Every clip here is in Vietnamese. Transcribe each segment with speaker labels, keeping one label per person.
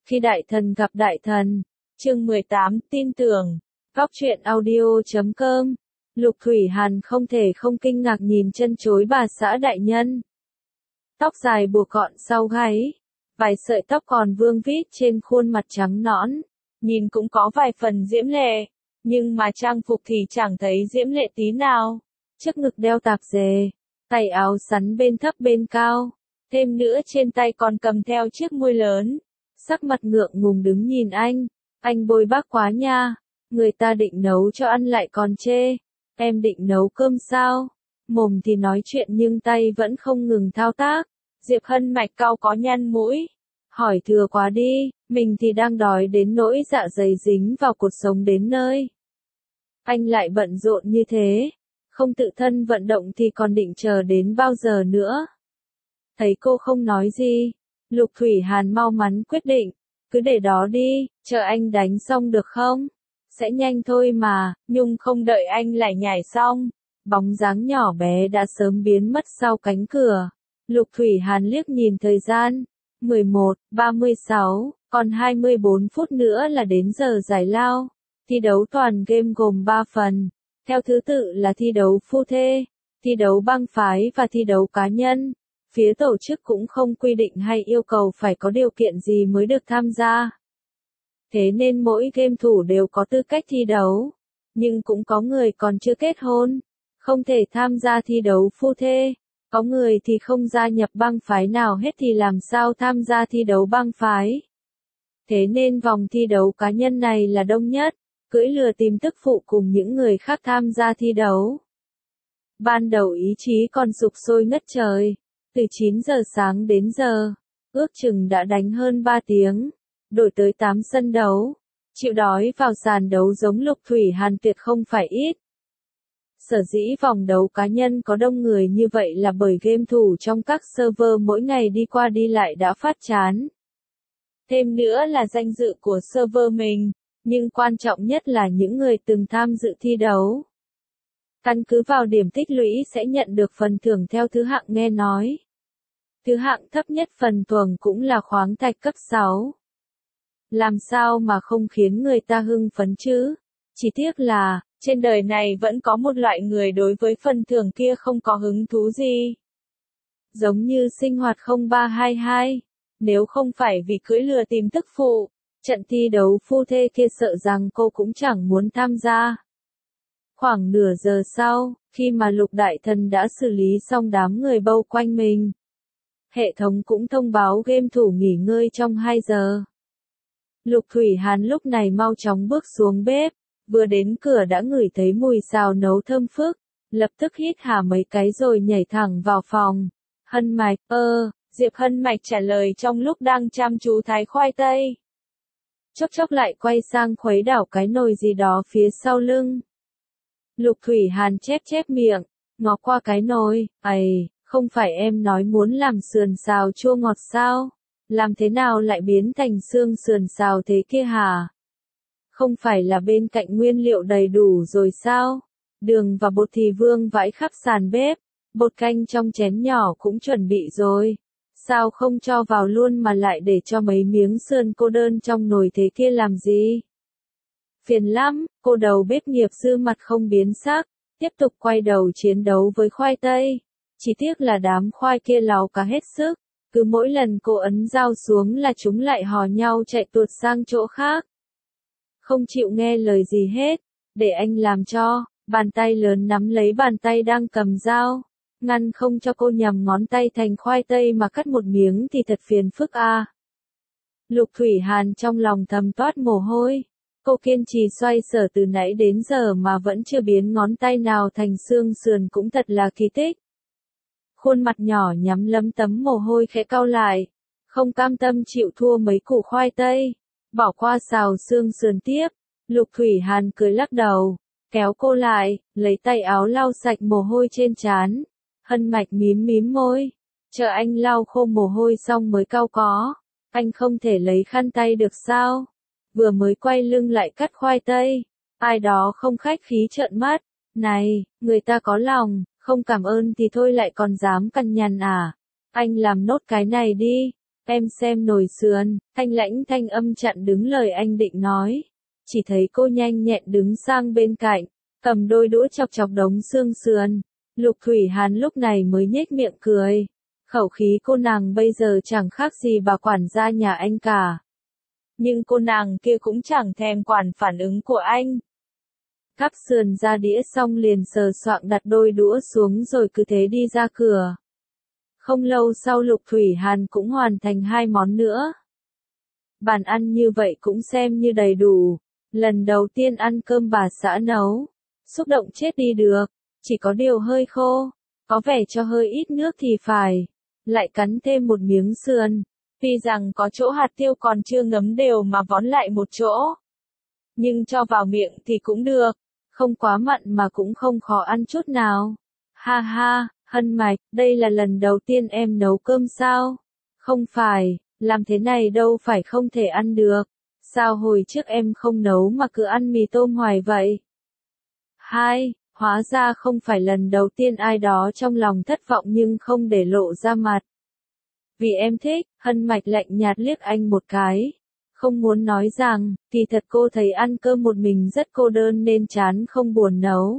Speaker 1: Khi đại thần gặp đại thần, chương 18, tin tưởng, góc truyện audio.com, Lục Thủy Hàn không thể không kinh ngạc nhìn chân chối bà xã đại nhân. Tóc dài buộc gọn sau gáy, vài sợi tóc còn vương vít trên khuôn mặt trắng nõn, nhìn cũng có vài phần diễm lệ, nhưng mà trang phục thì chẳng thấy diễm lệ tí nào. Trước ngực đeo tạp dề, tay áo sắn bên thấp bên cao, thêm nữa trên tay còn cầm theo chiếc muôi lớn. Sắc mặt ngượng ngùng đứng nhìn anh bôi bác quá nha, người ta định nấu cho ăn lại còn chê, em định nấu cơm sao? Mồm thì nói chuyện nhưng tay vẫn không ngừng thao tác. Diệp Hân Mạch cau có nhăn mũi, hỏi thừa quá đi, mình thì đang đói đến nỗi dạ dày dính vào cột sống đến nơi. Anh lại bận rộn như thế, không tự thân vận động thì còn định chờ đến bao giờ nữa? Thấy cô không nói gì, Lục Thủy Hàn mau mắn quyết định, cứ để đó đi, chờ anh đánh xong được không? Sẽ nhanh thôi mà, Nhung không đợi anh lại nhảy xong. Bóng dáng nhỏ bé đã sớm biến mất sau cánh cửa. Lục Thủy Hàn liếc nhìn thời gian, 11:36, còn 24 phút nữa là đến giờ giải lao. Thi đấu toàn game gồm 3 phần, theo thứ tự là thi đấu phu thê, thi đấu bang phái và thi đấu cá nhân. Phía tổ chức cũng không quy định hay yêu cầu phải có điều kiện gì mới được tham gia. Thế nên mỗi game thủ đều có tư cách thi đấu. Nhưng cũng có người còn chưa kết hôn, không thể tham gia thi đấu phu thê. Có người thì không gia nhập bang phái nào hết thì làm sao tham gia thi đấu bang phái. Thế nên vòng thi đấu cá nhân này là đông nhất, cưỡi lừa tìm tức phụ cùng những người khác tham gia thi đấu. Ban đầu ý chí còn sục sôi ngất trời. Từ 9 giờ sáng đến giờ, ước chừng đã đánh hơn 3 tiếng, đổi tới 8 sân đấu. Chịu đói vào sàn đấu giống Lục Thủy Hàn tuyệt không phải ít. Sở dĩ vòng đấu cá nhân có đông người như vậy là bởi game thủ trong các server mỗi ngày đi qua đi lại đã phát chán. Thêm nữa là danh dự của server mình, nhưng quan trọng nhất là những người từng tham dự thi đấu. Căn cứ vào điểm tích lũy sẽ nhận được phần thưởng theo thứ hạng nghe nói. Thứ hạng thấp nhất phần thưởng cũng là khoáng thạch cấp 6. Làm sao mà không khiến người ta hưng phấn chứ? Chỉ tiếc là, trên đời này vẫn có một loại người đối với phần thưởng kia không có hứng thú gì. Giống như sinh hoạt 0322, nếu không phải vì cưỡi lừa tìm tức phụ, trận thi đấu phu thê kia sợ rằng cô cũng chẳng muốn tham gia. Khoảng nửa giờ sau, khi mà Lục Đại Thần đã xử lý xong đám người bao quanh mình, hệ thống cũng thông báo game thủ nghỉ ngơi trong 2 giờ. Lục Thủy Hàn lúc này mau chóng bước xuống bếp, vừa đến cửa đã ngửi thấy mùi xào nấu thơm phức, lập tức hít hà mấy cái rồi nhảy thẳng vào phòng. Hân Mạch, Diệp Hân Mạch trả lời trong lúc đang chăm chú thái khoai tây. Chốc chốc lại quay sang khuấy đảo cái nồi gì đó phía sau lưng. Lục Thủy Hàn chép miệng, ngó qua cái nồi, không phải em nói muốn làm sườn xào chua ngọt sao? Làm thế nào lại biến thành xương sườn xào thế kia hả? Không phải là bên cạnh nguyên liệu đầy đủ rồi sao? Đường và bột thì vương vãi khắp sàn bếp, bột canh trong chén nhỏ cũng chuẩn bị rồi. Sao không cho vào luôn mà lại để cho mấy miếng sườn cô đơn trong nồi thế kia làm gì? Phiền lắm, cô đầu bếp nghiệp dư mặt không biến sắc, tiếp tục quay đầu chiến đấu với khoai tây. Chỉ tiếc là đám khoai kia láu cá hết sức, cứ mỗi lần cô ấn dao xuống là chúng lại hò nhau chạy tuột sang chỗ khác. Không chịu nghe lời gì hết, để anh làm cho, bàn tay lớn nắm lấy bàn tay đang cầm dao, ngăn không cho cô nhầm ngón tay thành khoai tây mà cắt một miếng thì thật phiền phức à. Lục Thủy Hàn trong lòng thầm toát mồ hôi. Cô kiên trì xoay sở từ nãy đến giờ mà vẫn chưa biến ngón tay nào thành xương sườn cũng thật là kỳ tích. Khuôn mặt nhỏ nhắm lấm tấm mồ hôi khẽ cau lại, không cam tâm chịu thua mấy củ khoai tây, bỏ qua xào xương sườn tiếp. Lục Thủy Hàn cười lắc đầu, kéo cô lại, lấy tay áo lau sạch mồ hôi trên trán. Hân Mạch mím môi, chờ anh lau khô mồ hôi xong mới cau có. Anh không thể lấy khăn tay được sao? Vừa mới quay lưng lại cắt khoai tây, ai đó không khách khí trợn mắt. Này, người ta có lòng, không cảm ơn thì thôi lại còn dám cằn nhằn à? Anh làm nốt cái này đi. Em xem nồi sườn, thanh lãnh thanh âm chặn đứng lời anh định nói. Chỉ thấy cô nhanh nhẹn đứng sang bên cạnh, cầm đôi đũa chọc chọc đống xương sườn. Lục Thủy Hàn lúc này mới nhếch miệng cười. Khẩu khí cô nàng bây giờ chẳng khác gì bà quản gia nhà anh cả. Nhưng cô nàng kia cũng chẳng thèm quản phản ứng của anh. Cắp sườn ra đĩa xong liền sờ soạng đặt đôi đũa xuống rồi cứ thế đi ra cửa. Không lâu sau Lục Thủy Hàn cũng hoàn thành 2 món nữa. Bàn ăn như vậy cũng xem như đầy đủ. Lần đầu tiên ăn cơm bà xã nấu. Xúc động chết đi được. Chỉ có điều hơi khô. Có vẻ cho hơi ít nước thì phải. Lại cắn thêm một miếng sườn. Tuy rằng có chỗ hạt tiêu còn chưa ngấm đều mà vón lại một chỗ. Nhưng cho vào miệng thì cũng được. Không quá mặn mà cũng không khó ăn chút nào. Ha ha, Hân Mạch, đây là lần đầu tiên em nấu cơm sao? Không phải, làm thế này đâu phải không thể ăn được. Sao hồi trước em không nấu mà cứ ăn mì tôm hoài vậy? Hai, hóa ra không phải lần đầu tiên ai đó trong lòng thất vọng nhưng không để lộ ra mặt. Vì em thích, Hân Mạch lạnh nhạt liếc anh một cái. Không muốn nói rằng, thì thật cô thấy ăn cơm một mình rất cô đơn nên chán không buồn nấu.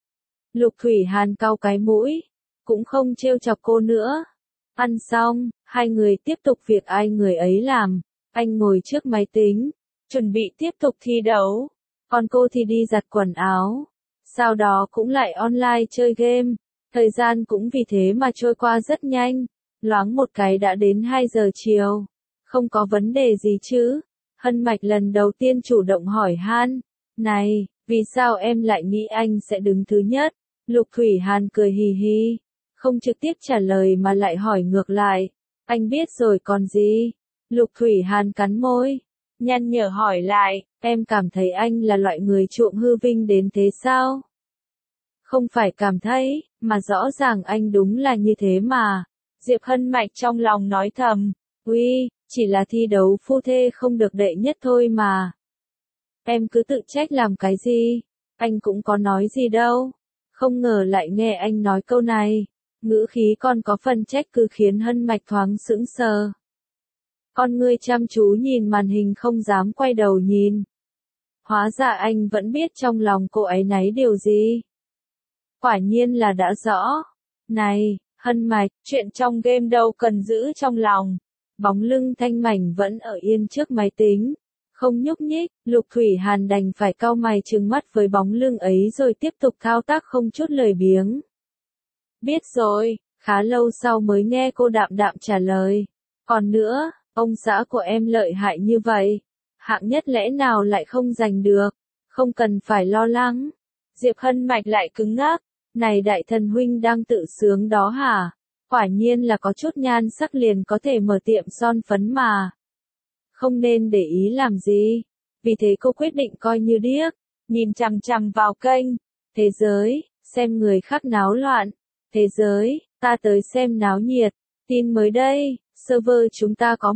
Speaker 1: Lục Thủy Hàn cau cái mũi, cũng không trêu chọc cô nữa. Ăn xong, hai người tiếp tục việc ai người ấy làm. Anh ngồi trước máy tính, chuẩn bị tiếp tục thi đấu. Còn cô thì đi giặt quần áo. Sau đó cũng lại online chơi game. Thời gian cũng vì thế mà trôi qua rất nhanh. Loáng một cái đã đến 2 giờ chiều. Không có vấn đề gì chứ? Hân Mạch lần đầu tiên chủ động hỏi han. Này, vì sao em lại nghĩ anh sẽ đứng thứ nhất? Lục Thủy Hàn cười hì hì. Không trực tiếp trả lời mà lại hỏi ngược lại. Anh biết rồi còn gì? Lục Thủy Hàn cắn môi. Nhăn nhở hỏi lại, em cảm thấy anh là loại người chuộng hư vinh đến thế sao? Không phải cảm thấy, mà rõ ràng anh đúng là như thế mà. Diệp Hân Mạch trong lòng nói thầm. Uy, chỉ là thi đấu phu thê không được đệ nhất thôi mà. Em cứ tự trách làm cái gì? Anh cũng có nói gì đâu. Không ngờ lại nghe anh nói câu này. Ngữ khí còn có phần trách cứ khiến Hân Mạch thoáng sững sờ. Con ngươi chăm chú nhìn màn hình không dám quay đầu nhìn. Hóa ra anh vẫn biết trong lòng cô ấy náy điều gì. Quả nhiên là đã rõ. Này, Hân Mạch, chuyện trong game đâu cần giữ trong lòng. Bóng lưng Thanh Mảnh vẫn ở yên trước máy tính. Không nhúc nhích, Lục Thủy Hàn đành phải cau mày trừng mắt với bóng lưng ấy rồi tiếp tục thao tác không chút lười biếng. Biết rồi, khá lâu sau mới nghe cô đạm đạm trả lời. Còn nữa, ông xã của em lợi hại như vậy. Hạng nhất lẽ nào lại không giành được. Không cần phải lo lắng. Diệp Hân Mạch lại cứng ngắc. Này đại thần huynh đang tự sướng đó hả? Quả nhiên là có chút nhan sắc liền có thể mở tiệm son phấn mà. Không nên để ý làm gì. Vì thế cô quyết định coi như điếc. Nhìn chằm chằm vào kênh. Thế giới, xem người khác náo loạn. Thế giới, ta tới xem náo nhiệt. Tin mới đây, server chúng ta có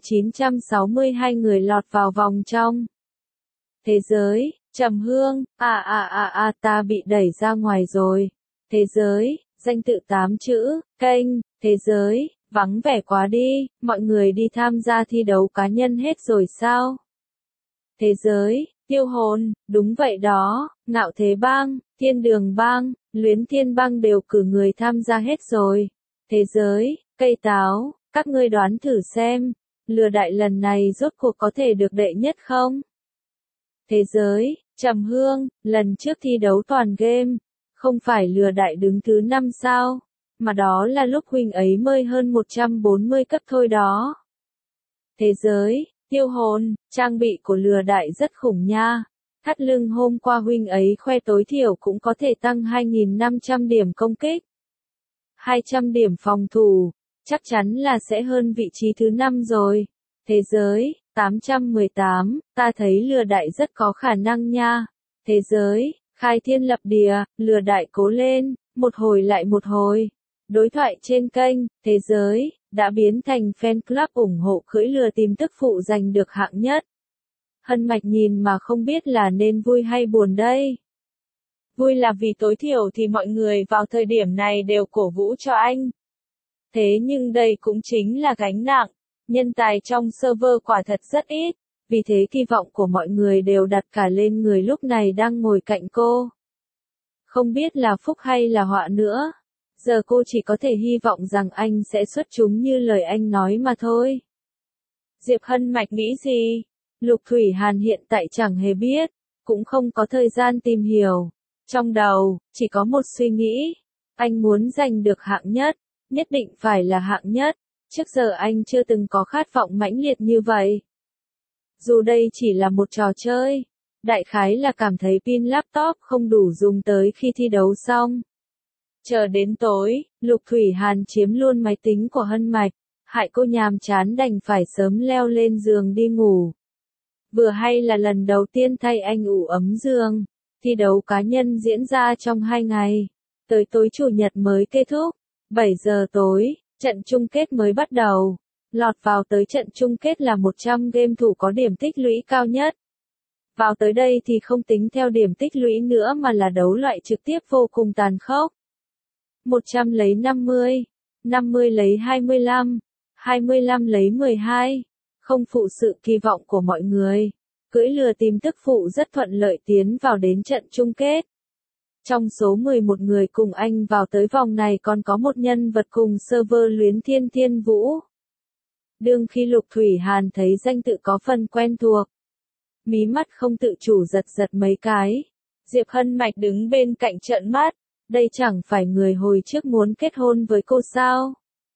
Speaker 1: 1962 người lọt vào vòng trong. Thế giới, Trầm Hương, ta bị đẩy ra ngoài rồi. Thế giới, danh tự 8 chữ, kênh, thế giới, vắng vẻ quá đi, mọi người đi tham gia thi đấu cá nhân hết rồi sao? Thế giới, Tiêu Hồn, đúng vậy đó, Ngạo Thế Bang, Thiên Đường Bang, Luyến Thiên Bang đều cử người tham gia hết rồi. Thế giới, Cây Táo, các ngươi đoán thử xem, lừa đại lần này rốt cuộc có thể được đệ nhất không? Thế giới, Trầm Hương, lần trước thi đấu toàn game, không phải lừa đại đứng thứ 5 sao, mà đó là lúc huynh ấy mới hơn 140 cấp thôi đó. Thế giới, Tiêu Hồn, trang bị của lừa đại rất khủng nha. Thắt lưng hôm qua huynh ấy khoe tối thiểu cũng có thể tăng 2.500 điểm công kích. 200 điểm phòng thủ, chắc chắn là sẽ hơn vị trí thứ 5 rồi. Thế giới, 818, ta thấy lừa đại rất có khả năng nha. Thế giới, khai thiên lập địa, lừa đại cố lên, một hồi lại một hồi. Đối thoại trên kênh, thế giới, đã biến thành fan club ủng hộ cưỡi lừa tìm tức phụ giành được hạng nhất. Hân Mạch nhìn mà không biết là nên vui hay buồn đây. Vui là vì tối thiểu thì mọi người vào thời điểm này đều cổ vũ cho anh. Thế nhưng đây cũng chính là gánh nặng. Nhân tài trong server quả thật rất ít, vì thế kỳ vọng của mọi người đều đặt cả lên người lúc này đang ngồi cạnh cô. Không biết là phúc hay là họa nữa. Giờ cô chỉ có thể hy vọng rằng anh sẽ xuất chúng như lời anh nói mà thôi. Diệp Hân Mạch nghĩ gì? Lục Thủy Hàn hiện tại chẳng hề biết, cũng không có thời gian tìm hiểu. Trong đầu, chỉ có một suy nghĩ. Anh muốn giành được hạng nhất, nhất định phải là hạng nhất. Trước giờ anh chưa từng có khát vọng mãnh liệt như vậy. Dù đây chỉ là một trò chơi, đại khái là cảm thấy pin laptop không đủ dùng tới khi thi đấu xong. Chờ đến tối, Lục Thủy Hàn chiếm luôn máy tính của Hân Mạch, hại cô nhàm chán đành phải sớm leo lên giường đi ngủ. Vừa hay là lần đầu tiên thay anh ủ ấm giường, thi đấu cá nhân diễn ra trong 2 ngày, tới tối chủ nhật mới kết thúc, 7 giờ tối, trận chung kết mới bắt đầu. Lọt vào tới trận chung kết là 100 game thủ có điểm tích lũy cao nhất. Vào tới đây thì không tính theo điểm tích lũy nữa mà là đấu loại trực tiếp vô cùng tàn khốc. 100 lấy 50, 50 lấy 25, 25 lấy 12, không phụ sự kỳ vọng của mọi người. Cưỡi lừa tìm tức phụ rất thuận lợi tiến vào đến trận chung kết. Trong số 11 người cùng anh vào tới vòng này còn có một nhân vật cùng server Luyến Thiên Thiên Vũ. Đương khi Lục Thủy Hàn thấy danh tự có phần quen thuộc, mí mắt không tự chủ giật giật mấy cái. Diệp Hân Mạch đứng bên cạnh trợn mắt, đây chẳng phải người hồi trước muốn kết hôn với cô sao?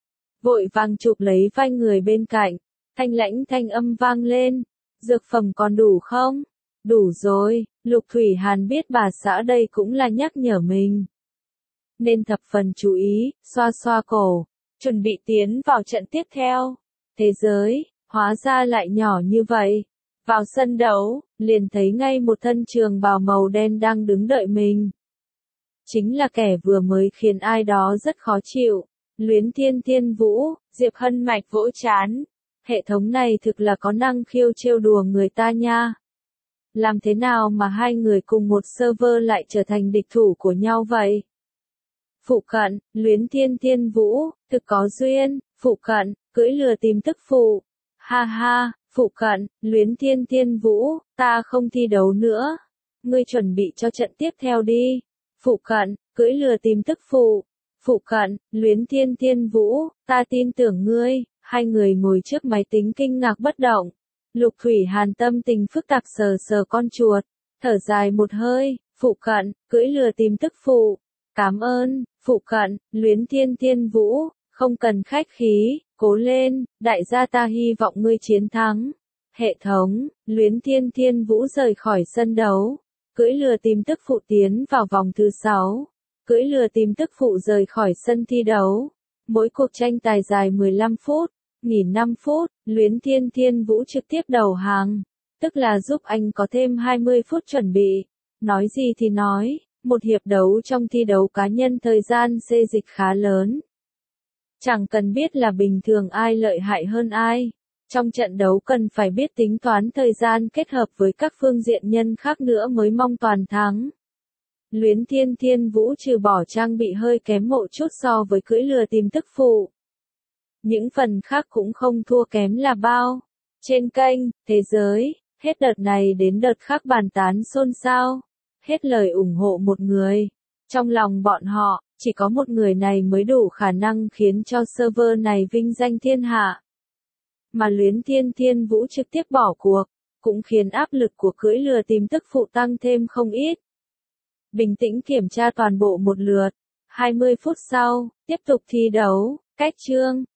Speaker 1: Vội vàng chụp lấy vai người bên cạnh, thanh lãnh thanh âm vang lên, dược phẩm còn đủ không? Đủ rồi. Lục Thủy Hàn biết bà xã đây cũng là nhắc nhở mình, nên thập phần chú ý, xoa xoa cổ, chuẩn bị tiến vào trận tiếp theo. Thế giới, hóa ra lại nhỏ như vậy. Vào sân đấu, liền thấy ngay một thân trường bào màu đen đang đứng đợi mình. Chính là kẻ vừa mới khiến ai đó rất khó chịu. Luyến Thiên Thiên Vũ. Diệp Hân Mạch vỗ chán. Hệ thống này thực là có năng khiêu trêu đùa người ta nha. Làm thế nào mà hai người cùng một server lại trở thành địch thủ của nhau vậy? Phụ cận, Luyến Thiên Thiên Vũ, thực có duyên. Phụ cận, cưỡi lừa tìm tức phụ. Ha ha, phụ cận, Luyến Thiên Thiên Vũ, ta không thi đấu nữa. Ngươi chuẩn bị cho trận tiếp theo đi. Phụ cận, cưỡi lừa tìm tức phụ. Phụ cận, Luyến Thiên Thiên Vũ, ta tin tưởng ngươi. Hai người ngồi trước máy tính kinh ngạc bất động. Lục Thủy Hàn tâm tình phức tạp sờ sờ con chuột, thở dài một hơi. Phụ cận, cưỡi lừa tìm tức phụ. Cảm ơn. Phụ cận, Luyến Thiên Thiên Vũ, không cần khách khí, cố lên, đại gia ta hy vọng ngươi chiến thắng. Hệ thống, Luyến Thiên Thiên Vũ rời khỏi sân đấu, cưỡi lừa tìm tức phụ tiến vào vòng thứ 6, cưỡi lừa tìm tức phụ rời khỏi sân thi đấu. Mỗi cuộc tranh tài dài 15 phút, nghỉ 5 phút, Luyến Thiên Thiên Vũ trực tiếp đầu hàng, tức là giúp anh có thêm 20 phút chuẩn bị. Nói gì thì nói, một hiệp đấu trong thi đấu cá nhân thời gian xê dịch khá lớn. Chẳng cần biết là bình thường ai lợi hại hơn ai. Trong trận đấu cần phải biết tính toán thời gian kết hợp với các phương diện nhân khác nữa mới mong toàn thắng. Luyến Thiên Thiên Vũ trừ bỏ trang bị hơi kém một chút so với cưỡi lừa tìm tức phụ. Những phần khác cũng không thua kém là bao. Trên kênh, Thế Giới, hết đợt này đến đợt khác bàn tán xôn xao. Hết lời ủng hộ một người. Trong lòng bọn họ, chỉ có một người này mới đủ khả năng khiến cho server này vinh danh thiên hạ. Mà Luyến Thiên Thiên Vũ trực tiếp bỏ cuộc, cũng khiến áp lực của cưỡi lừa tìm tức phụ tăng thêm không ít. Bình tĩnh kiểm tra toàn bộ một lượt. 20 phút sau, tiếp tục thi đấu. Cách chương.